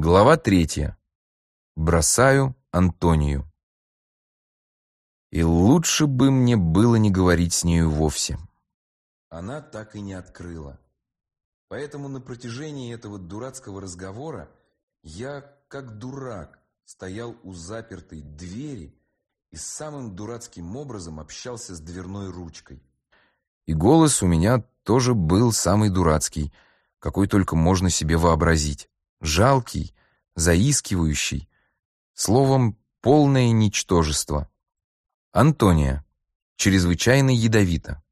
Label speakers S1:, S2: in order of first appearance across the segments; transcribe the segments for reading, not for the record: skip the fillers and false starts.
S1: Глава 3. Бросаю Антонию. И лучше бы мне было не говорить с нею вовсе. Она так и не открыла. Поэтому на протяжении этого дурацкого разговора я, как дурак, стоял у запертой двери и самым дурацким образом общался с дверной ручкой. И голос у меня тоже был самый дурацкий, какой только можно себе вообразить. Жалкий, заискивающий, словом, полное ничтожество. Антония. Чрезвычайно ядовито.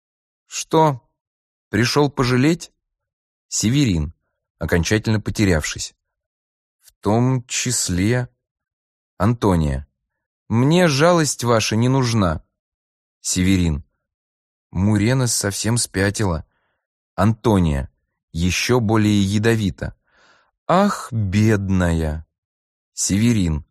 S1: Что? Пришел пожалеть? Северин, окончательно потерявшись. В том числе... Антония. Мне жалость ваша не нужна. Северин. Мурена совсем спятила. Антония. Еще более ядовито. Ах, бедная! Северин.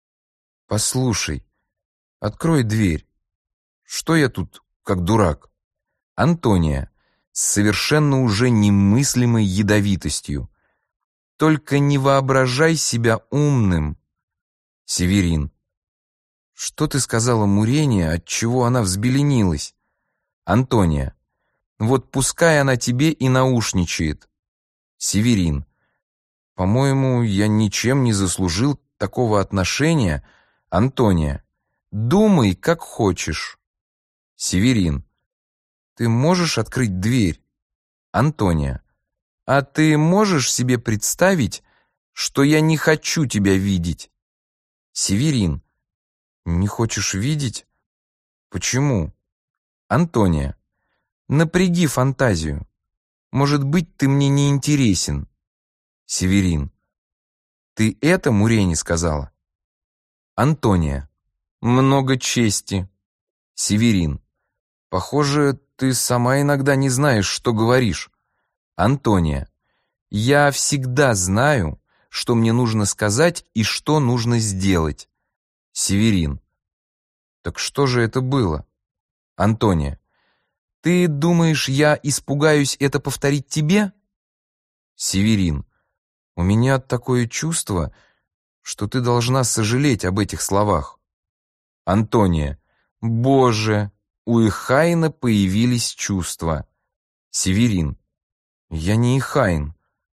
S1: Послушай, открой дверь. Что я тут, как дурак? Антония. С совершенно уже немыслимой ядовитостью. Только не воображай себя умным. Северин. Что ты сказала Мурене, отчего она взбеленилась? Антония. Вот пускай она тебе и наушничает. Северин. По-моему, я ничем не заслужил такого отношения. Антония. Думай, как хочешь. Северин. Ты можешь открыть дверь? Антония. А ты можешь себе представить, что я не хочу тебя видеть? Северин. Не хочешь видеть? Почему? Антония. Напряги фантазию. Может быть, ты мне не интересен. Северин. Ты это Мурене сказала? Антония. Много чести. Северин. Похоже, ты сама иногда не знаешь, что говоришь. Антония. Я всегда знаю, что мне нужно сказать и что нужно сделать. Северин. Так что же это было? Антония. Ты думаешь, я испугаюсь это повторить тебе? Северин. У меня такое чувство, что ты должна сожалеть об этих словах. Антония. Боже, у Ихайна появились чувства. Северин. Я не Ихайн.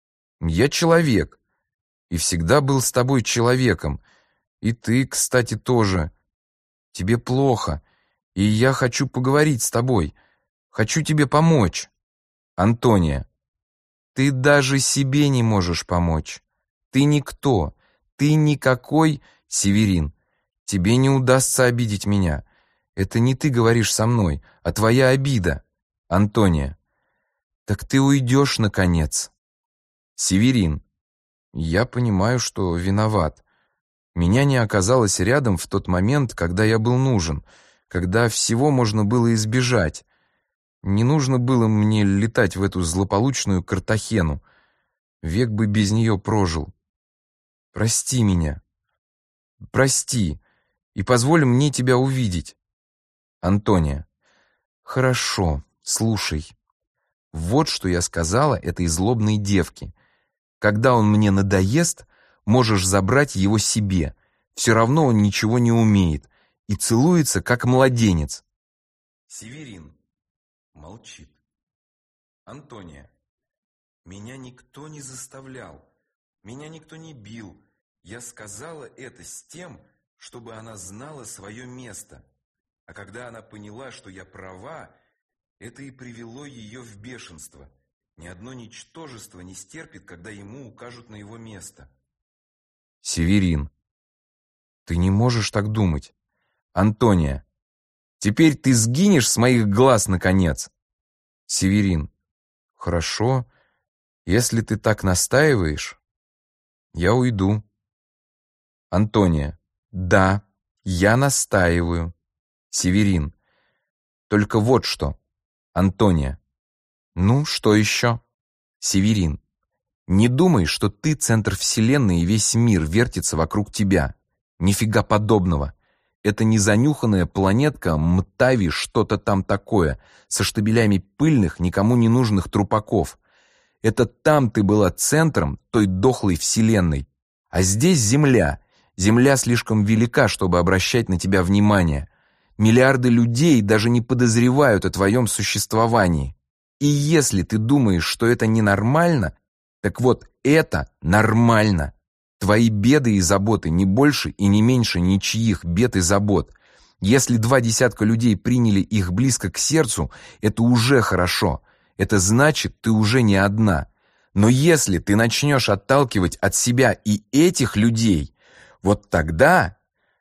S1: Я человек. И всегда был с тобой человеком. И ты, кстати, тоже. Тебе плохо. И я хочу поговорить с тобой. Хочу тебе помочь. Антония. Ты даже себе не можешь помочь. Ты никто. Ты никакой, Северин. Тебе не удастся обидеть меня. Это не ты говоришь со мной, а твоя обида. Антония. Так ты уйдешь, наконец. Северин. Я понимаю, что виноват. Меня не оказалось рядом в тот момент, когда я был нужен, когда всего можно было избежать. Не нужно было мне летать в эту злополучную Картахену. Век бы без нее прожил. Прости меня. Прости. И позволь мне тебя увидеть. Антония. Хорошо, слушай. Вот что я сказала этой злобной девке. Когда он мне надоест, можешь забрать его себе. Все равно он ничего не умеет. И целуется, как младенец. Северин. Молчит. Антония. Меня никто не заставлял. Меня никто не бил. Я сказала это с тем, чтобы она знала свое место. А когда она поняла, что я права, это и привело ее в бешенство. Ни одно ничтожество не стерпит, когда ему укажут на его место. Северин. Ты не можешь так думать. Антония. Теперь ты сгинешь с моих глаз, наконец. Северин. Хорошо. Если ты так настаиваешь, я уйду. Антония. Да, я настаиваю. Северин. Только вот что. Антония. Ну, что еще? Северин. Не думай, что ты центр вселенной и весь мир вертится вокруг тебя. Нифига подобного. Это незанюханная планетка Мтави что-то там такое, со штабелями пыльных, никому не нужных трупаков. Это там ты была центром той дохлой вселенной. А здесь земля. Земля слишком велика, чтобы обращать на тебя внимание. Миллиарды людей даже не подозревают о твоем существовании. И если ты думаешь, что это ненормально, так вот, это нормально. Твои беды и заботы не больше и не меньше ничьих бед и забот. Если 20 людей приняли их близко к сердцу, это уже хорошо. Это значит, ты уже не одна. Но если ты начнешь отталкивать от себя и этих людей, вот тогда...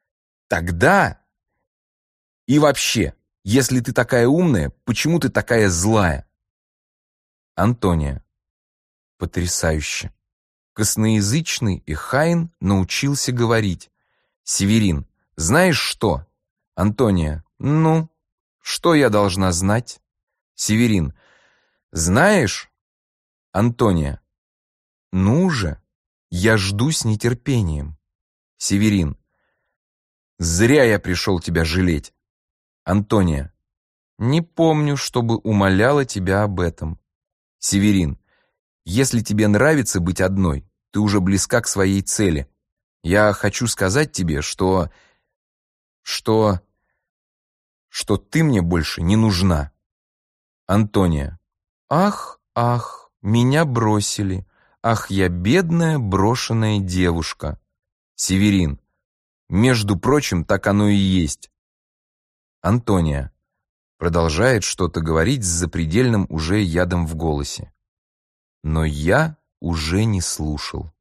S1: И вообще, если ты такая умная, почему ты такая злая? Антония. Потрясающе. Косноязычный Эхайн научился говорить. Северин. Знаешь что? Антония. Ну, что я должна знать? Северин. Знаешь? Антония. Ну же, я жду с нетерпением. Северин. Зря я пришел тебя жалеть. Антония. Не помню, чтобы умоляла тебя об этом. Северин. Если тебе нравится быть одной, ты уже близка к своей цели. Я хочу сказать тебе, что ты мне больше не нужна. Антония. Ах, меня бросили. Ах, я бедная брошенная девушка. Северин. Между прочим, так оно и есть. Антония. Продолжает что-то говорить с запредельным уже ядом в голосе. Но я уже не слушал.